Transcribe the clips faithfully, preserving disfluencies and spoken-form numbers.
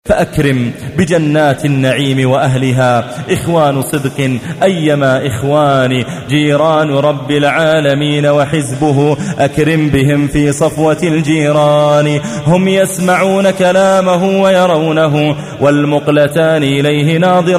فأكرم بجنات النعيم وأهلها إخوان صدق أيما إخوان جيران رب العالمين وحزبه أكرم بهم في صفوة الجيران هم يسمعون كلامه ويرونه والمقلتان إليه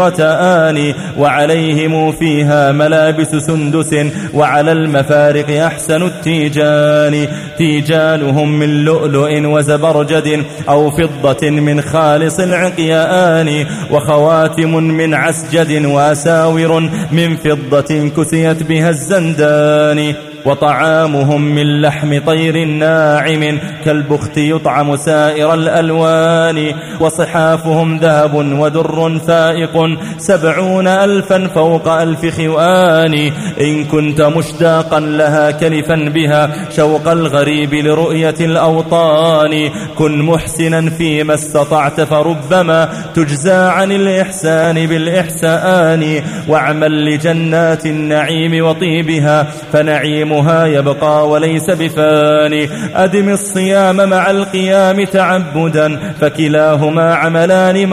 ناظرتان وعليهم فيها ملابس سندس وعلى المفارق أحسن التيجان تيجانهم من لؤلؤ وزبرجد أو فضة من خالص العقيان وخواتم من عسجد وأساور من فضة كسيت بها الزندان وطعامهم من لحم طير ناعم كالبخت يطعم سائر الألوان وصحافهم ذهب ودر فائق سبعون ألفا فوق ألف خوان إن كنت مشتاقا لها كلفا بها شوق الغريب لرؤية الأوطان كن محسنا فيما استطعت فربما تجزى عن الإحسان بالإحسان واعمل لجنات النعيم وطيبها فنعيم يبقى وليس بفاني أدم الصيام مع القيام تعبدا فكلاهما عملان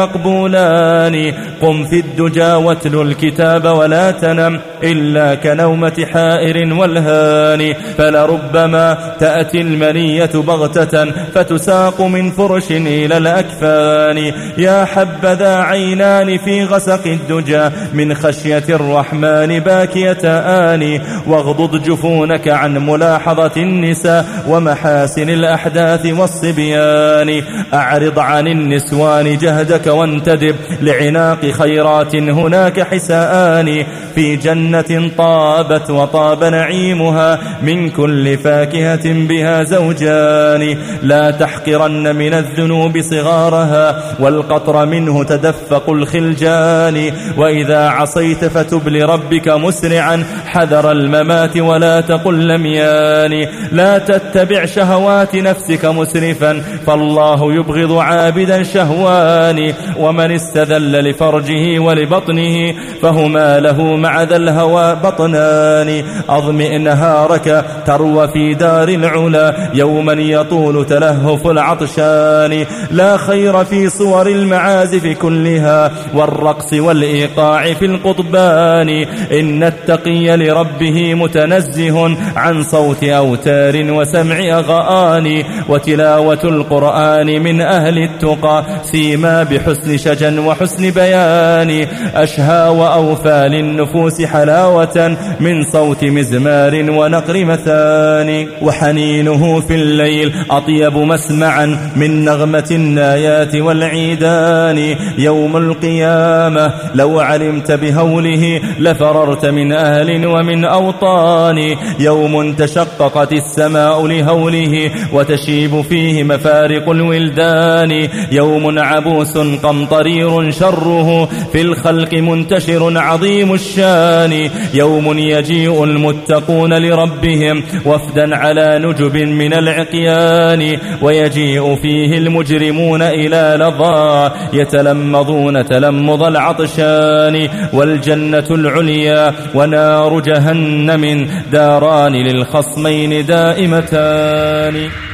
مقبولان قم في الدجى واتل الكتاب ولا تنم إلا كنومة حائر والهان فلربما تأتي المنية بغتة فتساق من فرش إلى الأكفان يا حبذا عينان في غسق الدجى من خشية الرحمن باكيتان واغضض جفون عن ملاحظة النساء ومحاسن الأحداث والصبيان أعرض عن النسوان جهدك وانتدب لعناق خيرات هناك حسان في جنة طابت وطاب نعيمها من كل فاكهة بها زوجان لا تحقرن من الذنوب صغارها والقطر منه تدفق الخلجان وإذا عصيت فتب لربك مسرعا حذر الممات ولا تقل لميان لا تتبع شهوات نفسك مسرفا فالله يبغض عابدا شهوان ومن استذل لفرجه ولبطنه فهما له مع ذا الهوى بطنان أضمئ نهارك تروى في دار العلا يوما يطول تلهف العطشان لا خير في صور المعازف كلها والرقص والإيقاع في القطبان إن التقي لربه متنزه عن صوت أوتار وسمع أغاني وتلاوة القرآن من أهل التقى سيما بحسن شجن وحسن بيان أشهى وأوفى للنفوس حلاوة من صوت مزمار ونقر مثاني وحنينه في الليل أطيب مسمعا من نغمة النايات والعيدان يوم القيامة لو علمت بهوله لفررت من أهل ومن أوطان يوم تشققت السماء لهوله وتشيب فيه مفارق الولدان يوم عبوس قمطرير شره في الخلق منتشر عظيم الشان يوم يجيء المتقون لربهم وفدا على نجب من العقيان ويجيء فيه المجرمون إلى لظى يتلمضون تلمض العطشان والجنة العليا ونار جهنم داران للخصمين دائمتان.